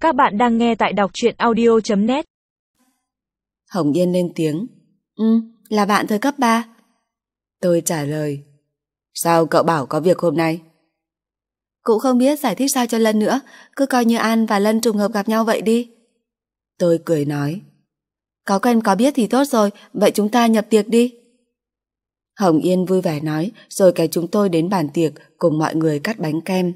Các bạn đang nghe tại đọc truyện audio.net. Hồng Yên lên tiếng. Là bạn thời cấp 3. Tôi trả lời. Sao cậu bảo có việc hôm nay? Cũng không biết giải thích sao cho Lân nữa, cứ coi như An và Lân trùng hợp gặp nhau vậy đi. Tôi cười nói. Có quen có biết thì tốt rồi, vậy chúng ta nhập tiệc đi. Hồng Yên vui vẻ nói, rồi kéo chúng tôi đến bàn tiệc cùng mọi người cắt bánh kem.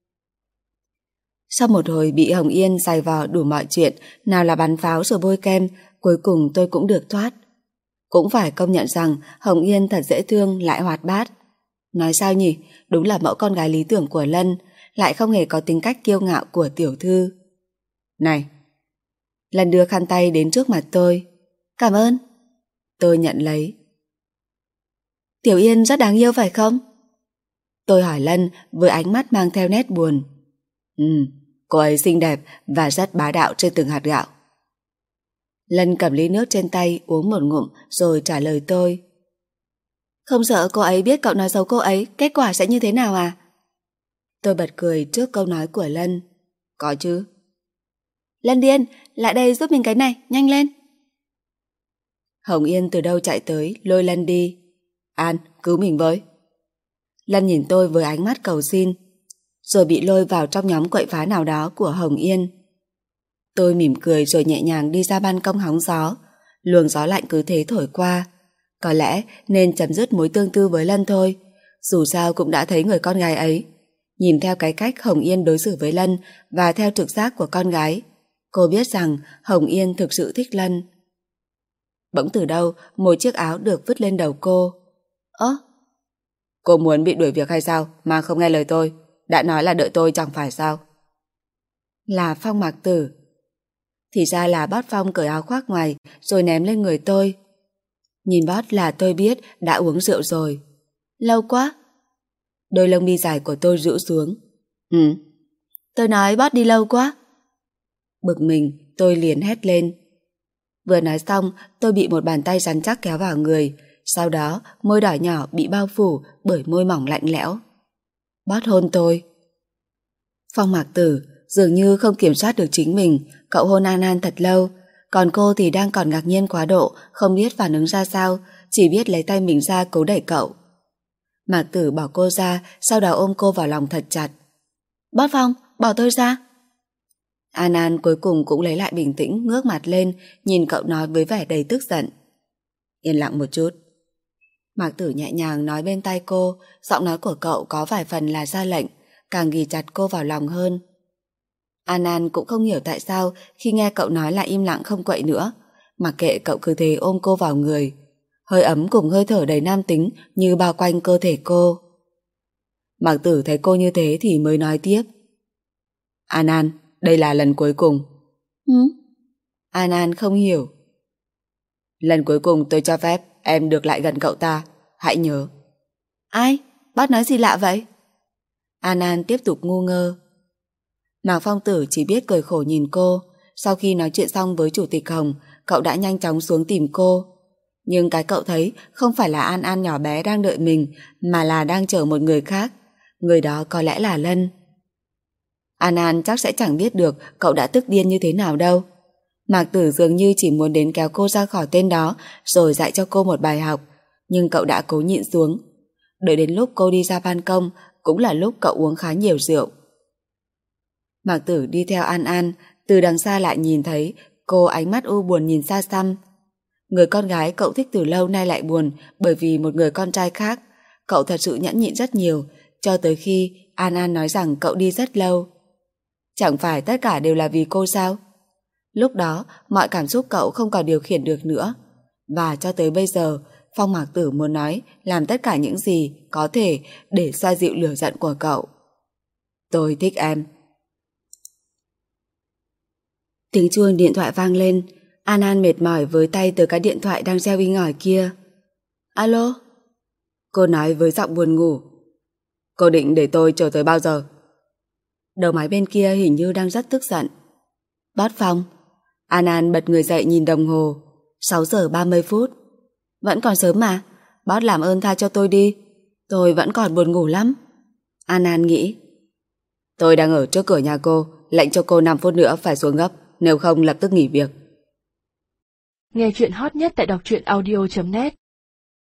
Sau một hồi bị Hồng Yên giày vò đủ mọi chuyện, nào là bắn pháo rồi bôi kem, cuối cùng tôi cũng được thoát. Cũng phải công nhận rằng Hồng Yên thật dễ thương lại hoạt bát. Nói sao nhỉ, đúng là mẫu con gái lý tưởng của Lân, lại không hề có tính cách kiêu ngạo của tiểu thư. Này! Lân đưa khăn tay đến trước mặt tôi. Cảm ơn. Tôi nhận lấy. Tiểu Yên rất đáng yêu phải không? Tôi hỏi Lân với ánh mắt mang theo nét buồn. Cô ấy xinh đẹp và rất bá đạo trên từng hạt gạo. Lân cầm ly nước trên tay uống một ngụm rồi trả lời tôi. Không sợ cô ấy biết cậu nói xấu cô ấy, kết quả sẽ như thế nào à? Tôi bật cười trước câu nói của Lân. Có chứ. Lân điên, lại đây giúp mình cái này, nhanh lên. Hồng Yên từ đâu chạy tới lôi Lân đi. An, cứu mình với. Lân nhìn tôi với ánh mắt cầu xin, rồi bị lôi vào trong nhóm quậy phá nào đó của Hồng Yên. Tôi mỉm cười rồi nhẹ nhàng đi ra ban công hóng gió. Luồng gió lạnh cứ thế thổi qua. Có lẽ nên chấm dứt mối tương tư với Lân thôi. Dù sao cũng đã thấy người con gái ấy. Nhìn theo cái cách Hồng Yên đối xử với Lân và theo trực giác của con gái, cô biết rằng Hồng Yên thực sự thích Lân. Bỗng từ đâu một chiếc áo được vứt lên đầu cô. Cô muốn bị đuổi việc hay sao mà không nghe lời tôi? Đã nói là đợi tôi chẳng phải sao? Là Phong Mạc Tử. Thì ra là Bót Phong cởi áo khoác ngoài rồi ném lên người tôi. Nhìn Bót là tôi biết đã uống rượu rồi. Lâu quá. Đôi lông mi dài của tôi rũ xuống. Tôi nói Bót đi lâu quá. Bực mình tôi liền hét lên. Vừa nói xong tôi bị một bàn tay rắn chắc kéo vào người. Sau đó môi đỏ nhỏ bị bao phủ bởi môi mỏng lạnh lẽo. Bót hôn tôi. Phong Mạc Tử dường như không kiểm soát được chính mình. Cậu hôn An An thật lâu. Còn cô thì đang còn ngạc nhiên quá độ, không biết phản ứng ra sao, chỉ biết lấy tay mình ra cố đẩy cậu. Mạc Tử bỏ cô ra, sau đó ôm cô vào lòng thật chặt. Bót Phong, bỏ tôi ra. An An cuối cùng cũng lấy lại bình tĩnh, ngước mặt lên, nhìn cậu nói với vẻ đầy tức giận. Yên lặng một chút. Mạc Tử nhẹ nhàng nói bên tai cô, giọng nói của cậu có vài phần là ra lệnh, càng ghì chặt cô vào lòng hơn. An An cũng không hiểu tại sao khi nghe cậu nói lại im lặng không quậy nữa, mặc kệ cậu cứ thế ôm cô vào người. Hơi ấm cùng hơi thở đầy nam tính như bao quanh cơ thể cô. Mạc Tử thấy cô như thế thì mới nói tiếp. An An, đây là lần cuối cùng. An An không hiểu. Lần cuối cùng tôi cho phép em được lại gần cậu ta, hãy nhớ. Ai? Bác nói gì lạ vậy? An An tiếp tục ngu ngơ. Mạc Phong Tử chỉ biết cười khổ nhìn cô. Sau khi nói chuyện xong với Chủ tịch Hồng, cậu đã nhanh chóng xuống tìm cô. Nhưng cái cậu thấy không phải là An An nhỏ bé đang đợi mình, mà là đang chờ một người khác. Người đó có lẽ là Lân. An An chắc sẽ chẳng biết được cậu đã tức điên như thế nào đâu. Mạc Tử dường như chỉ muốn đến kéo cô ra khỏi tên đó rồi dạy cho cô một bài học, nhưng cậu đã cố nhịn xuống. Đợi đến lúc cô đi ra ban công cũng là lúc cậu uống khá nhiều rượu. Mạc Tử đi theo An An, từ đằng xa lại nhìn thấy cô ánh mắt u buồn nhìn xa xăm. Người con gái cậu thích từ lâu nay lại buồn bởi vì một người con trai khác. Cậu thật sự nhẫn nhịn rất nhiều, cho tới khi An An nói rằng cậu đi rất lâu. Chẳng phải tất cả đều là vì cô sao? Lúc đó mọi cảm xúc cậu không còn điều khiển được nữa. Và cho tới bây giờ Phong Mạc Tử muốn nói làm tất cả những gì có thể để xoa dịu lửa giận của cậu. Tôi thích em. Tiếng chuông điện thoại vang lên. An An mệt mỏi với tay từ cái điện thoại đang reo inh ỏi kia. Alo? Cô nói với giọng buồn ngủ. Cô định để tôi chờ tới bao giờ? Đầu máy bên kia hình như đang rất tức giận. Bót Phong. An An bật người dậy nhìn đồng hồ. 6 giờ 30 phút. Vẫn còn sớm mà. Bót làm ơn tha cho tôi đi. Tôi vẫn còn buồn ngủ lắm. An An nghĩ. Tôi đang ở trước cửa nhà cô, lệnh cho cô 5 phút nữa phải xuống gấp, nếu không lập tức nghỉ việc. Nghe chuyện hot nhất tại đọc truyện audio.net